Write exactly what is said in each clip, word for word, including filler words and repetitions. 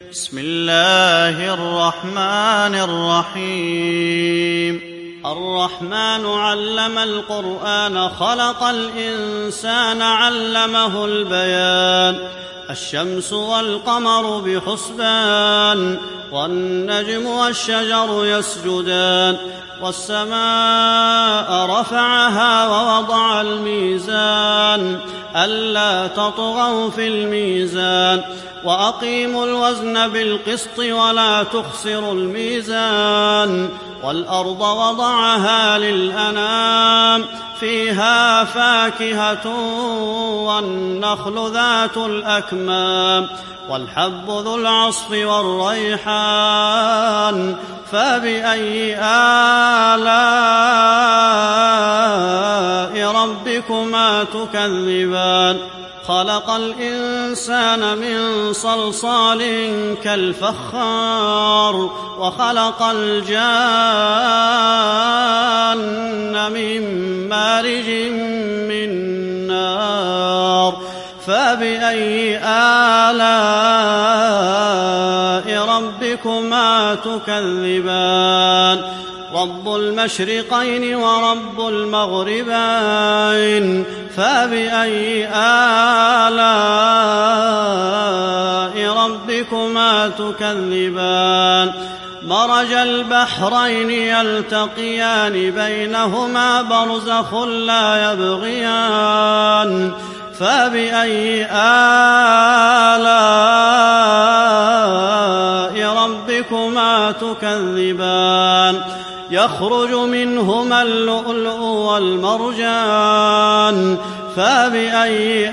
بسم الله الرحمن الرحيم الرحمن علم القرآن خلق الإنسان علمه البيان الشمس والقمر بحسبان والنجم والشجر يسجدان والسماء رفعها ووضع الميزان ألا تطغوا في الميزان وأقيموا الوزن بالقسط ولا تخسروا الميزان والأرض وضعها للأنام فيها فاكهة والنخل ذات الأكمام والحب ذو العصف والريحان فبأي آلاء ربكما تكذبان خلق الإنسان من صلصال كالفخار وخلق الجان من مارج من نار فبأي آلاء ربكما تكذبان رب المشرقين ورب المغربين فبأي آلاء ربكما تكذبان مرج البحرين يلتقيان بينهما برزخ لا يبغيان فبأي آلاء ربكما تكذبان يخرج منهما اللؤلؤ والمرجان فبأي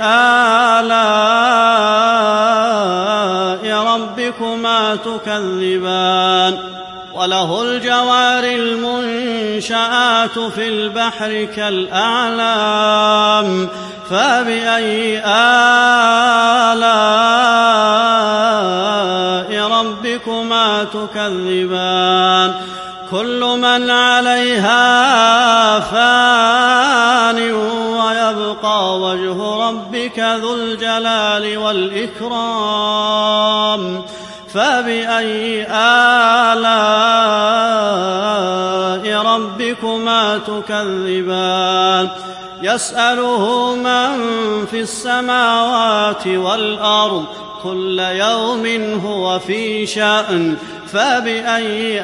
آلاء ربكما تكذبان وله الجوار المنشآت في البحر كالأعلام فبأي آلاء ربكما تكذبان كل من عليها فان ويبقى وجه ربك ذو الجلال والإكرام فبأي آلاء ربكما تكذبان يسأله من في السماوات والأرض كل يوم هو في شأن فبأي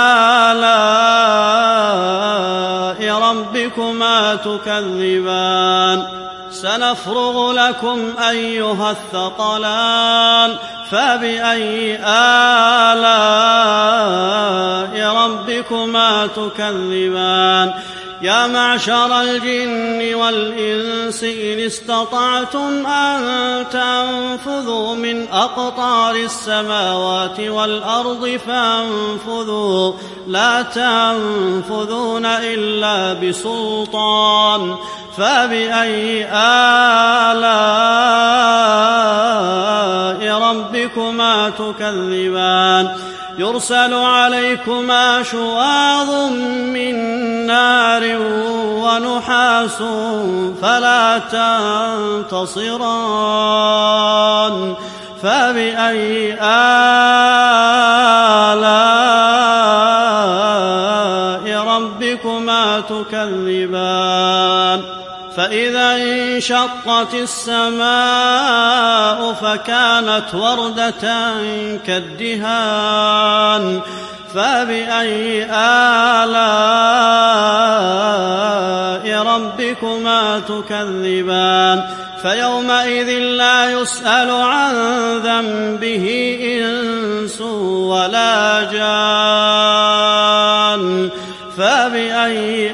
آلاء ربكما تكذبان سنفرغ لكم أيها الثقلان فبأي آلاء ربكما تكذبان يا معشر الجن والإنس إن استطعتم أن تنفذوا من أقطار السماوات والأرض فانفذوا لا تنفذون إلا بسلطان فبأي آلاء ربكما تكذبان يرسل عليكما شواظ من نار ونحاس فلا تنتصران فبأي آلاء ربكما تكذبان فإذا انشقت السماء فكانت وردة كالدهان فبأي آلاء ربكما تكذبان فيومئذ لا يسأل عن ذنبه إنس ولا جان فبأي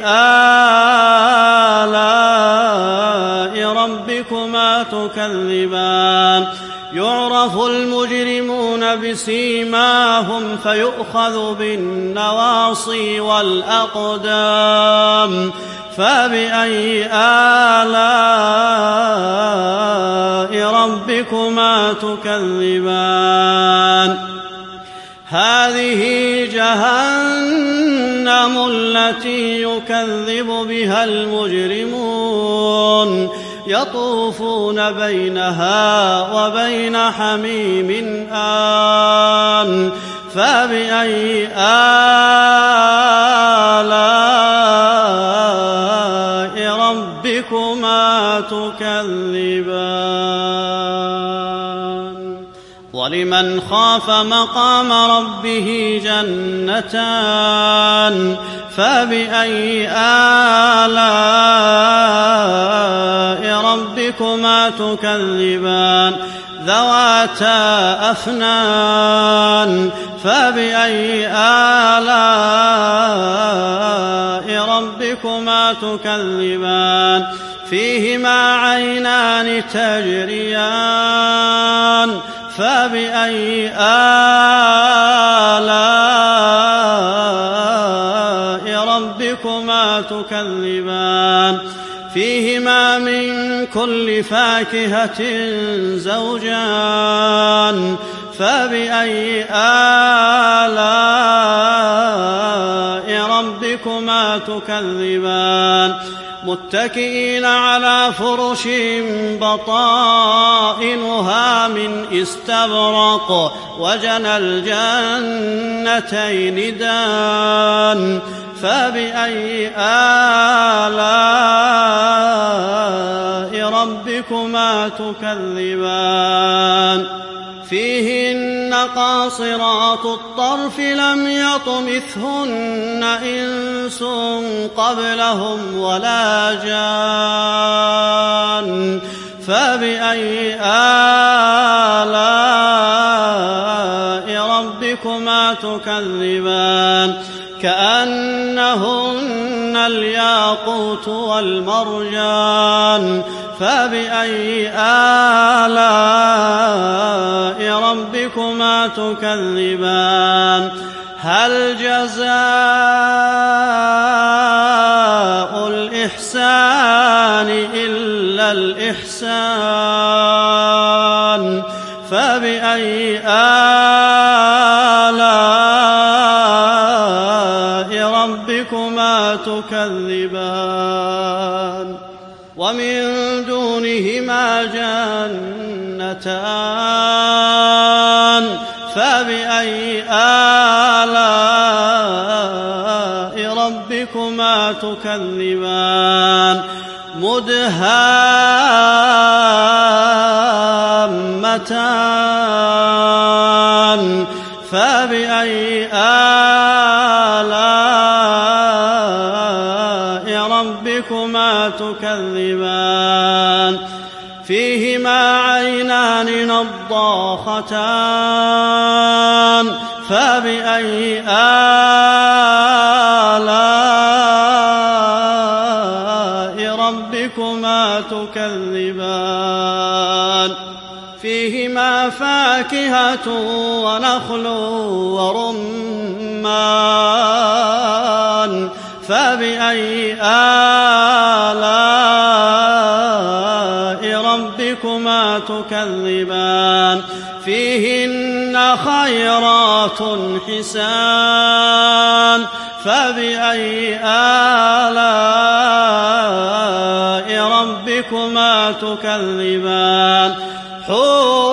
آلاء ربكما تكذبان يعرف المجرمون بسيماهم فيؤخذ بالنواصي والأقدام فبأي آلاء ربكما تكذبان هذه جهنم التي يكذب بها المجرمون يطوفون بينها وبين حميم آن فبأي آلاء ربكما تكذبان ولمن خاف مقام ربه جنتان فبأي آلاء ربكما تكذبان ذواتا أفنان فبأي آلاء ربكما تكذبان فيهما عينان تجريان فبأي آلاء ربكما تكذبان فيهما من كل فاكهة زوجان فبأي آلاء ربكما تكذبان متكئين على فرش بطائنها من استبرق وجنى الجنتين دان فبأي آلاء ربكما تكذبان فيهن قاصرات الطرف لم يطمثهن إنس قبلهم ولا جان فبأي آلاء ربكما تكذبان كأنهن الياقوت والمرجان فبأي آلاء ربكما تكذبان هل جزاء الإحسان إلا الإحسان فبأي آلاء ربكما تكذبان ومن دونهما جنتان فبأي آلاء ربكما تكذبان مدهامتان فبأي آلاء ربكما تكذبان فيهما عينان نضاختان فبأي آلاء ربكما تكذبان فيهما فاكهة ونخل ورمان فبأي آلاء ربكما تكذبان فيهن خيرات حسان فبأي آلاء ربكما تكذبان حور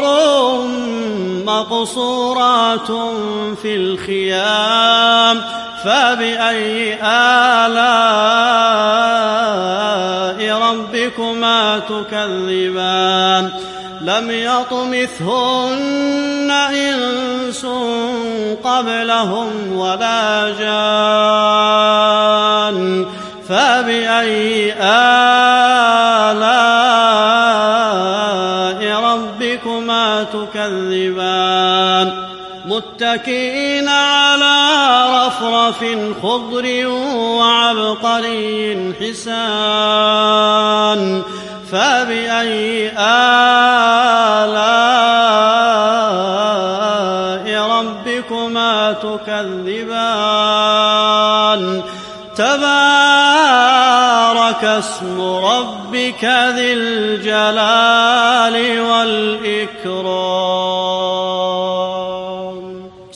مقصورات في الخيام فبأي آلاء ربكما تكذبان لم يطمثهن إنس قبلهم ولا جان فبأي آلاء ربكما تكذبان متكئين على رفرف خضر وعبقري حسان فبأي آلاء ربكما تكذبان تبارك اسم ربك ذي الجلال والإكرام